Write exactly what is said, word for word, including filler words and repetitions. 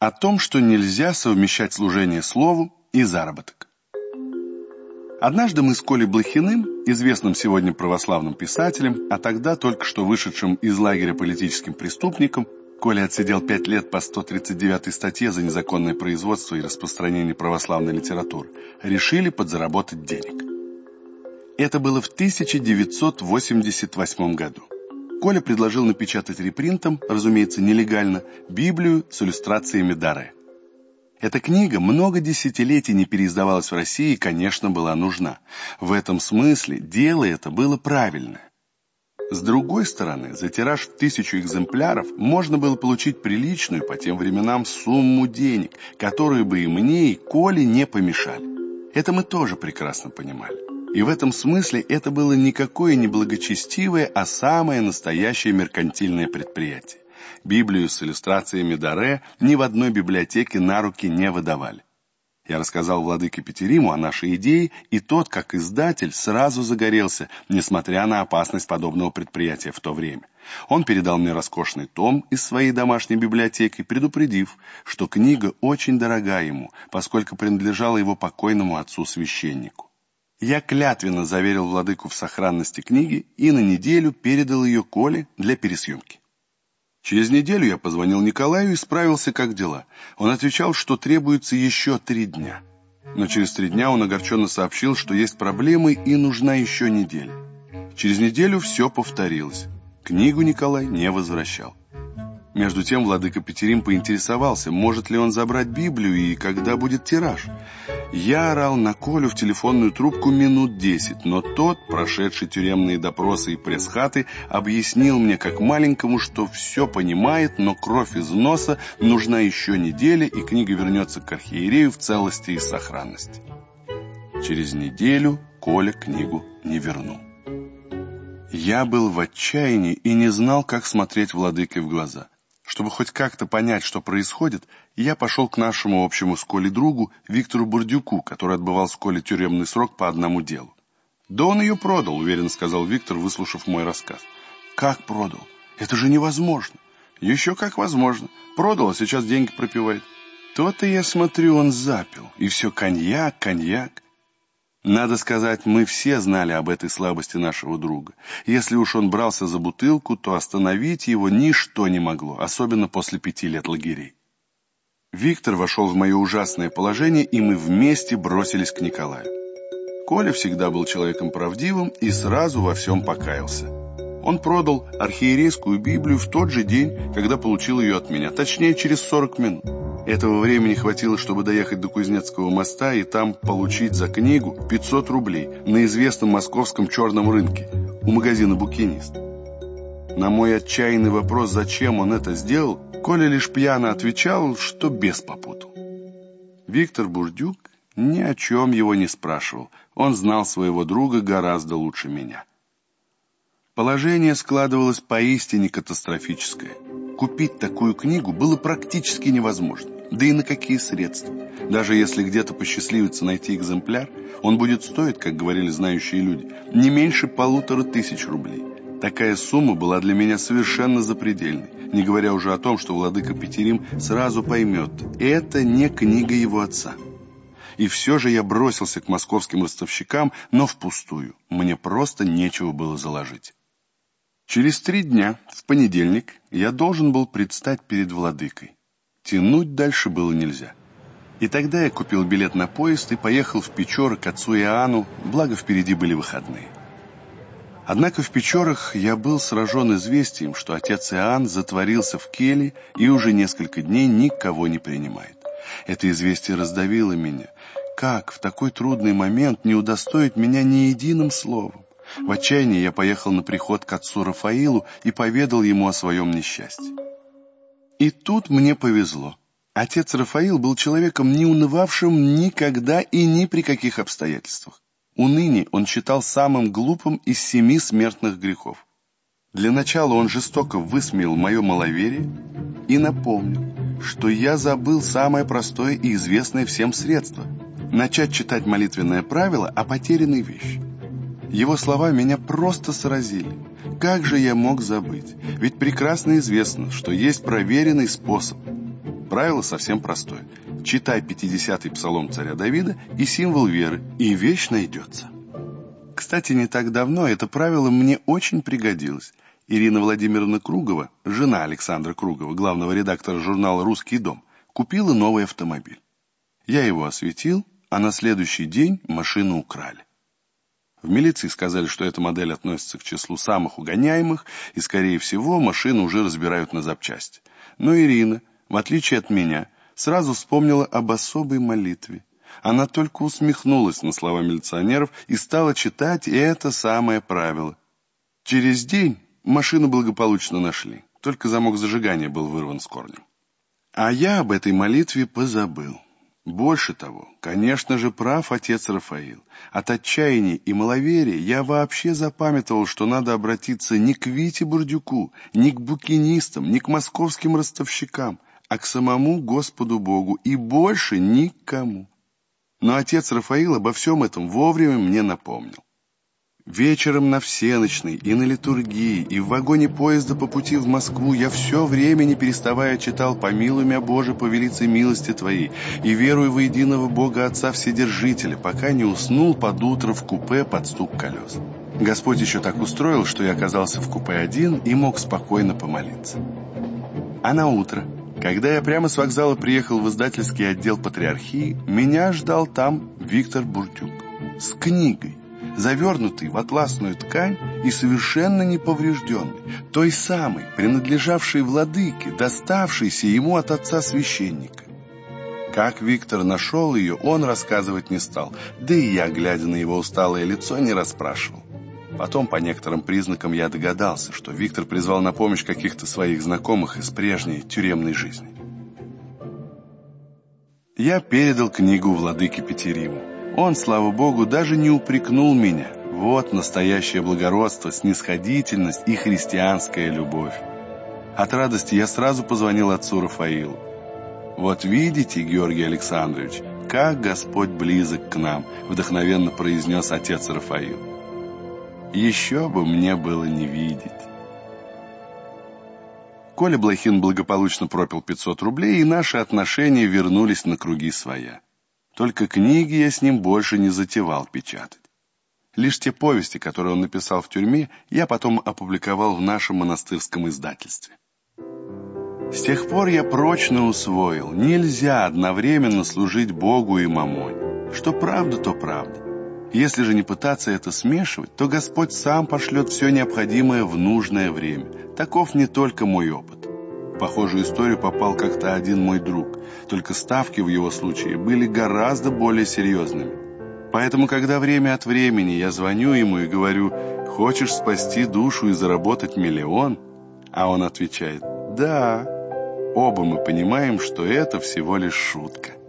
О том, что нельзя совмещать служение Слову и заработок. Однажды мы с Колей Блохиным, известным сегодня православным писателем, а тогда только что вышедшим из лагеря политическим преступником, Коля отсидел пять лет по сто тридцать девятой статье за незаконное производство и распространение православной литературы, решили подзаработать денег. Это было в тысяча девятьсот восемьдесят восьмом году. Коля предложил напечатать репринтом, разумеется, нелегально, Библию с иллюстрациями Даре. Эта книга много десятилетий не переиздавалась в России и, конечно, была нужна. В этом смысле дело это было правильное. С другой стороны, за тираж в тысячу экземпляров можно было получить приличную по тем временам сумму денег, которые бы и мне, и Коле не помешали. Это мы тоже прекрасно понимали. И в этом смысле это было никакое не благочестивое, а самое настоящее меркантильное предприятие. Библию с иллюстрациями Даре ни в одной библиотеке на руки не выдавали. Я рассказал владыке Петериму о нашей идее, и тот, как издатель, сразу загорелся, несмотря на опасность подобного предприятия в то время. Он передал мне роскошный том из своей домашней библиотеки, предупредив, что книга очень дорога ему, поскольку принадлежала его покойному отцу-священнику. Я клятвенно заверил владыку в сохранности книги и на неделю передал ее Коле для пересъемки. Через неделю я позвонил Николаю и справился, как дела. Он отвечал, что требуется еще три дня. Но через три дня он огорченно сообщил, что есть проблемы и нужна еще неделя. Через неделю все повторилось. Книгу Николай не возвращал. Между тем владыка Петерим поинтересовался, может ли он забрать Библию и когда будет тираж. Я орал на Колю в телефонную трубку минут десять, но тот, прошедший тюремные допросы и пресс-хаты, объяснил мне как маленькому, что все понимает, но кровь из носа, нужна еще неделя, и книга вернется к архиерею в целости и сохранности. Через неделю Коля книгу не вернул. Я был в отчаянии и не знал, как смотреть владыке в глаза. Чтобы хоть как-то понять, что происходит, я пошел к нашему общему с Колей другу Виктору Бурдюку, который отбывал с Колей тюремный срок по одному делу. «Да он ее продал», — уверенно сказал Виктор, выслушав мой рассказ. «Как продал? Это же невозможно». «Еще как возможно. Продал, а сейчас деньги пропивает». То-то я смотрю, он запил. И все коньяк, коньяк. Надо сказать, мы все знали об этой слабости нашего друга. Если уж он брался за бутылку, то остановить его ничто не могло, особенно после пяти лет лагерей. Виктор вошел в мое ужасное положение, и мы вместе бросились к Николаю. Коля всегда был человеком правдивым и сразу во всем покаялся. Он продал архиерейскую Библию в тот же день, когда получил ее от меня, точнее, через сорок минут. Этого времени хватило, чтобы доехать до Кузнецкого моста и там получить за книгу пятьсот рублей на известном московском черном рынке у магазина «Букинист». На мой отчаянный вопрос, зачем он это сделал, Коля лишь пьяно отвечал, что бес попутал. Виктор Бурдюк ни о чем его не спрашивал. Он знал своего друга гораздо лучше меня. Положение складывалось поистине катастрофическое. Купить такую книгу было практически невозможно. Да и на какие средства? Даже если где-то посчастливится найти экземпляр, он будет стоить, как говорили знающие люди, не меньше полутора тысяч рублей. Такая сумма была для меня совершенно запредельной, не говоря уже о том, что владыка Петерим сразу поймет, это не книга его отца. И все же я бросился к московским ростовщикам, но впустую. Мне просто нечего было заложить. Через три дня, в понедельник, я должен был предстать перед владыкой. Тянуть дальше было нельзя. И тогда я купил билет на поезд и поехал в Печоры к отцу Иоанну, благо впереди были выходные. Однако в Печорах я был сражен известием, что отец Иоанн затворился в келье и уже несколько дней никого не принимает. Это известие раздавило меня. Как в такой трудный момент не удостоить меня ни единым словом? В отчаянии я поехал на приход к отцу Рафаилу и поведал ему о своем несчастье. И тут мне повезло. Отец Рафаил был человеком, не унывавшим никогда и ни при каких обстоятельствах. Уныние он считал самым глупым из семи смертных грехов. Для начала он жестоко высмеял мое маловерие и напомнил, что я забыл самое простое и известное всем средство – начать читать молитвенное правило о потерянной вещи. Его слова меня просто сразили. Как же я мог забыть? Ведь прекрасно известно, что есть проверенный способ. Правило совсем простое. Читай пятидесятый псалом царя Давида и символ веры, и вещь найдется. Кстати, не так давно это правило мне очень пригодилось. Ирина Владимировна Кругова, жена Александра Кругова, главного редактора журнала «Русский дом», купила новый автомобиль. Я его осветил, а на следующий день машину украли. В милиции сказали, что эта модель относится к числу самых угоняемых, и, скорее всего, машину уже разбирают на запчасти. Но Ирина, в отличие от меня, сразу вспомнила об особой молитве. Она только усмехнулась на слова милиционеров и стала читать это самое правило. Через день машину благополучно нашли, только замок зажигания был вырван с корнем. А я об этой молитве позабыл. Больше того, конечно же, прав отец Рафаил. От отчаяния и маловерия я вообще запамятовал, что надо обратиться не к Вите Бурдюку, не к букинистам, не к московским ростовщикам, а к самому Господу Богу и больше никому. Но отец Рафаил обо всем этом вовремя мне напомнил. Вечером на всеночной и на литургии, и в вагоне поезда по пути в Москву я все время, не переставая, читал «Помилуй меня, Боже, по велицей милости Твоей, и веруй во единого Бога Отца Вседержителя», пока не уснул под утро в купе под стук колес. Господь еще так устроил, что я оказался в купе один и мог спокойно помолиться. А на утро, когда я прямо с вокзала приехал в издательский отдел Патриархии, меня ждал там Виктор Бурдюк с книгой, завернутый в атласную ткань и совершенно неповрежденный, той самой, принадлежавшей владыке, доставшейся ему от отца священника. Как Виктор нашел ее, он рассказывать не стал, да и я, глядя на его усталое лицо, не расспрашивал. Потом, по некоторым признакам, я догадался, что Виктор призвал на помощь каких-то своих знакомых из прежней тюремной жизни. Я передал книгу владыке Петериму. Он, слава Богу, даже не упрекнул меня. Вот настоящее благородство, снисходительность и христианская любовь. От радости я сразу позвонил отцу Рафаилу. «Вот видите, Георгий Александрович, как Господь близок к нам», вдохновенно произнес отец Рафаил. Еще бы мне было не видеть. Коля Блохин благополучно пропил пятьсот рублей, и наши отношения вернулись на круги своя. Только книги я с ним больше не затевал печатать. Лишь те повести, которые он написал в тюрьме, я потом опубликовал в нашем монастырском издательстве. С тех пор я прочно усвоил: нельзя одновременно служить Богу и мамоне. Что правда, то правда. Если же не пытаться это смешивать, то Господь сам пошлет все необходимое в нужное время. Таков не только мой опыт. В похожую историю попал как-то один мой друг, только ставки в его случае были гораздо более серьезными. Поэтому, когда время от времени я звоню ему и говорю: «Хочешь спасти душу и заработать миллион?» А он отвечает: «Да». Оба мы понимаем, что это всего лишь шутка.